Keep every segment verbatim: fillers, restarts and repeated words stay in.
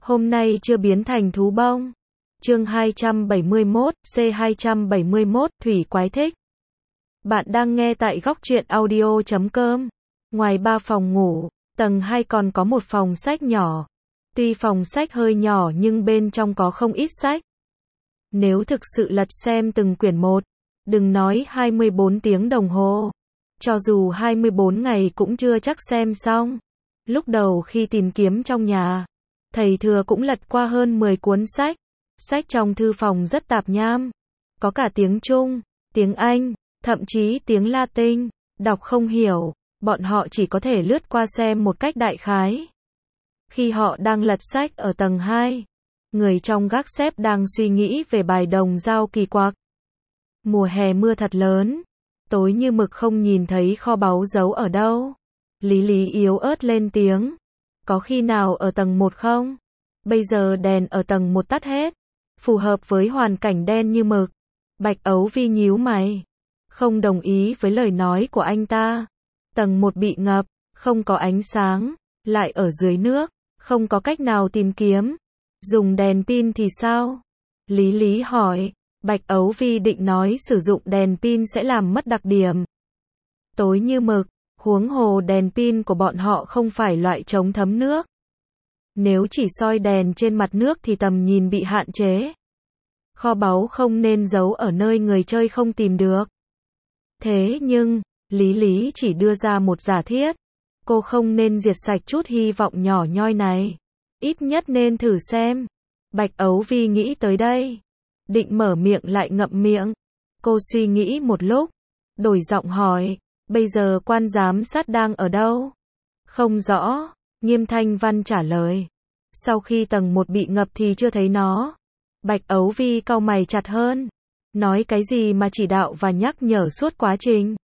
Hôm nay chưa biến thành thú bông. Chương hai trăm bảy mươi mốt, C hai trăm bảy mươi mốt, Thủy Quái thích. Bạn đang nghe tại góc truyện audio chấm com. Ngoài ba phòng ngủ, tầng hai còn có một phòng sách nhỏ. Tuy phòng sách hơi nhỏ nhưng bên trong có không ít sách. Nếu thực sự lật xem từng quyển một, đừng nói hai mươi bốn tiếng đồng hồ. Cho dù hai mươi bốn ngày cũng chưa chắc xem xong. Lúc đầu khi tìm kiếm trong nhà, thầy Thừa cũng lật qua hơn mười cuốn sách. Sách trong thư phòng rất tạp nham. Có cả tiếng Trung, tiếng Anh, thậm chí tiếng Latin. Đọc không hiểu, bọn họ chỉ có thể lướt qua xem một cách đại khái. Khi họ đang lật sách ở tầng hai, người trong gác xếp đang suy nghĩ về bài đồng dao kỳ quặc. Mùa hè mưa thật lớn, tối như mực không nhìn thấy kho báu giấu ở đâu. Lý Lý yếu ớt lên tiếng. Có khi nào ở tầng một không? Bây giờ đèn ở tầng một tắt hết. Phù hợp với hoàn cảnh đen như mực. Bạch Ấu Vi nhíu mày. Không đồng ý với lời nói của anh ta. Tầng một bị ngập, không có ánh sáng, lại ở dưới nước, không có cách nào tìm kiếm. Dùng đèn pin thì sao? Lý Lý hỏi. Bạch Ấu Vi định nói sử dụng đèn pin sẽ làm mất đặc điểm. Tối như mực, huống hồ đèn pin của bọn họ không phải loại chống thấm nước. Nếu chỉ soi đèn trên mặt nước thì tầm nhìn bị hạn chế. Kho báu không nên giấu ở nơi người chơi không tìm được. Thế nhưng, Lý Lý chỉ đưa ra một giả thiết. Cô không nên diệt sạch chút hy vọng nhỏ nhoi này. Ít nhất nên thử xem. Bạch Ấu Vi nghĩ tới đây. Định mở miệng lại ngậm miệng. Cô suy nghĩ một lúc. Đổi giọng hỏi. Bây giờ quan giám sát đang ở đâu? Không rõ. Nghiêm Thanh Văn trả lời. Sau khi tầng một bị ngập thì chưa thấy nó. Bạch Ấu Vi cau mày chặt hơn. Nói cái gì mà chỉ đạo và nhắc nhở suốt quá trình.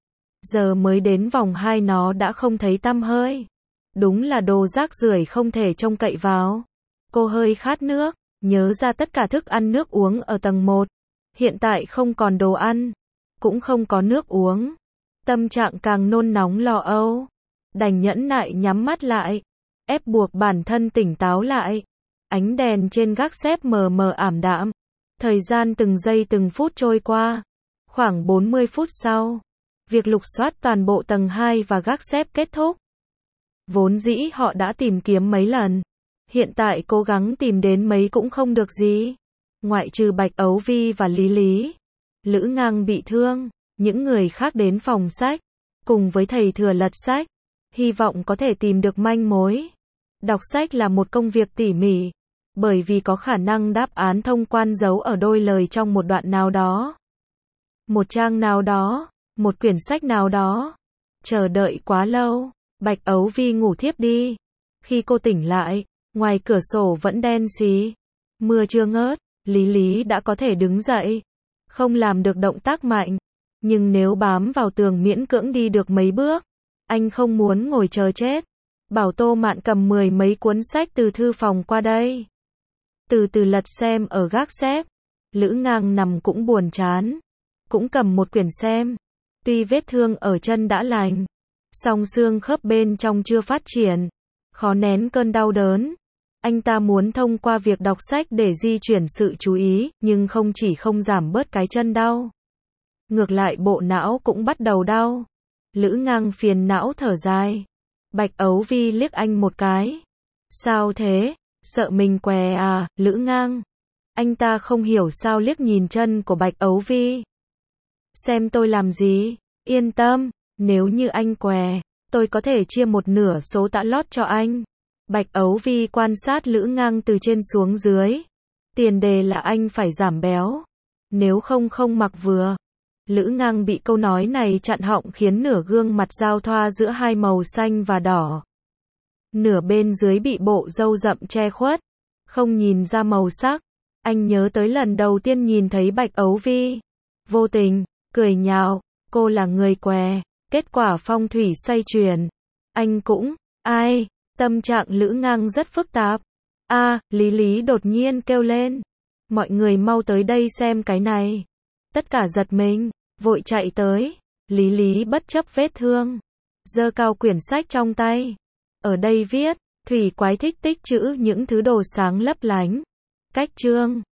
Giờ mới đến vòng hai nó đã không thấy tăm hơi. Đúng là đồ rác rưởi không thể trông cậy vào. Cô hơi khát nước, nhớ ra tất cả thức ăn nước uống ở tầng một. Hiện tại không còn đồ ăn, cũng không có nước uống. Tâm trạng càng nôn nóng lo âu. Đành nhẫn nại nhắm mắt lại, ép buộc bản thân tỉnh táo lại. Ánh đèn trên gác xếp mờ mờ ảm đạm. Thời gian từng giây từng phút trôi qua. Khoảng bốn mươi phút sau, việc lục soát toàn bộ tầng hai và gác xếp kết thúc. Vốn dĩ họ đã tìm kiếm mấy lần. Hiện tại cố gắng tìm đến mấy cũng không được gì. Ngoại trừ Bạch Ấu Vi và Lý Lý. Lữ Ngang bị thương. Những người khác đến phòng sách. Cùng với thầy Thừa lật sách. Hy vọng có thể tìm được manh mối. Đọc sách là một công việc tỉ mỉ. Bởi vì có khả năng đáp án thông quan giấu ở đôi lời trong một đoạn nào đó. Một trang nào đó. Một quyển sách nào đó. Chờ đợi quá lâu. Bạch Ấu Vi ngủ thiếp đi. Khi cô tỉnh lại, ngoài cửa sổ vẫn đen xì. Mưa chưa ngớt, Lý Lý đã có thể đứng dậy. Không làm được động tác mạnh. Nhưng nếu bám vào tường miễn cưỡng đi được mấy bước. Anh không muốn ngồi chờ chết. Bảo Tô Mạn cầm mười mấy cuốn sách từ thư phòng qua đây. Từ từ lật xem ở gác xếp. Lữ Ngang nằm cũng buồn chán. Cũng cầm một quyển xem. Tuy vết thương ở chân đã lành, song xương khớp bên trong chưa phát triển. Khó nén cơn đau đớn. Anh ta muốn thông qua việc đọc sách để di chuyển sự chú ý, nhưng không chỉ không giảm bớt cái chân đau. Ngược lại bộ não cũng bắt đầu đau. Lữ Ngang phiền não thở dài. Bạch Ấu Vi liếc anh một cái. Sao thế? Sợ mình què à, Lữ Ngang? Anh ta không hiểu sao liếc nhìn chân của Bạch Ấu Vi. Xem tôi làm gì? Yên tâm, nếu như anh què, tôi có thể chia một nửa số tã lót cho anh. Bạch Ấu Vi quan sát Lữ Ngang từ trên xuống dưới. Tiền đề là anh phải giảm béo. Nếu không không mặc vừa. Lữ Ngang bị câu nói này chặn họng khiến nửa gương mặt giao thoa giữa hai màu xanh và đỏ. Nửa bên dưới bị bộ râu rậm che khuất. Không nhìn ra màu sắc. Anh nhớ tới lần đầu tiên nhìn thấy Bạch Ấu Vi. Vô tình, cười nhạo, cô là người què. Kết quả phong thủy xoay chuyển. Anh cũng, ai, tâm trạng Lữ Ngang rất phức tạp. A, Lý Lý đột nhiên kêu lên. Mọi người mau tới đây xem cái này. Tất cả giật mình, vội chạy tới. Lý Lý bất chấp vết thương. Giơ cao quyển sách trong tay. Ở đây viết, Thủy quái thích tích trữ những thứ đồ sáng lấp lánh. Cách chương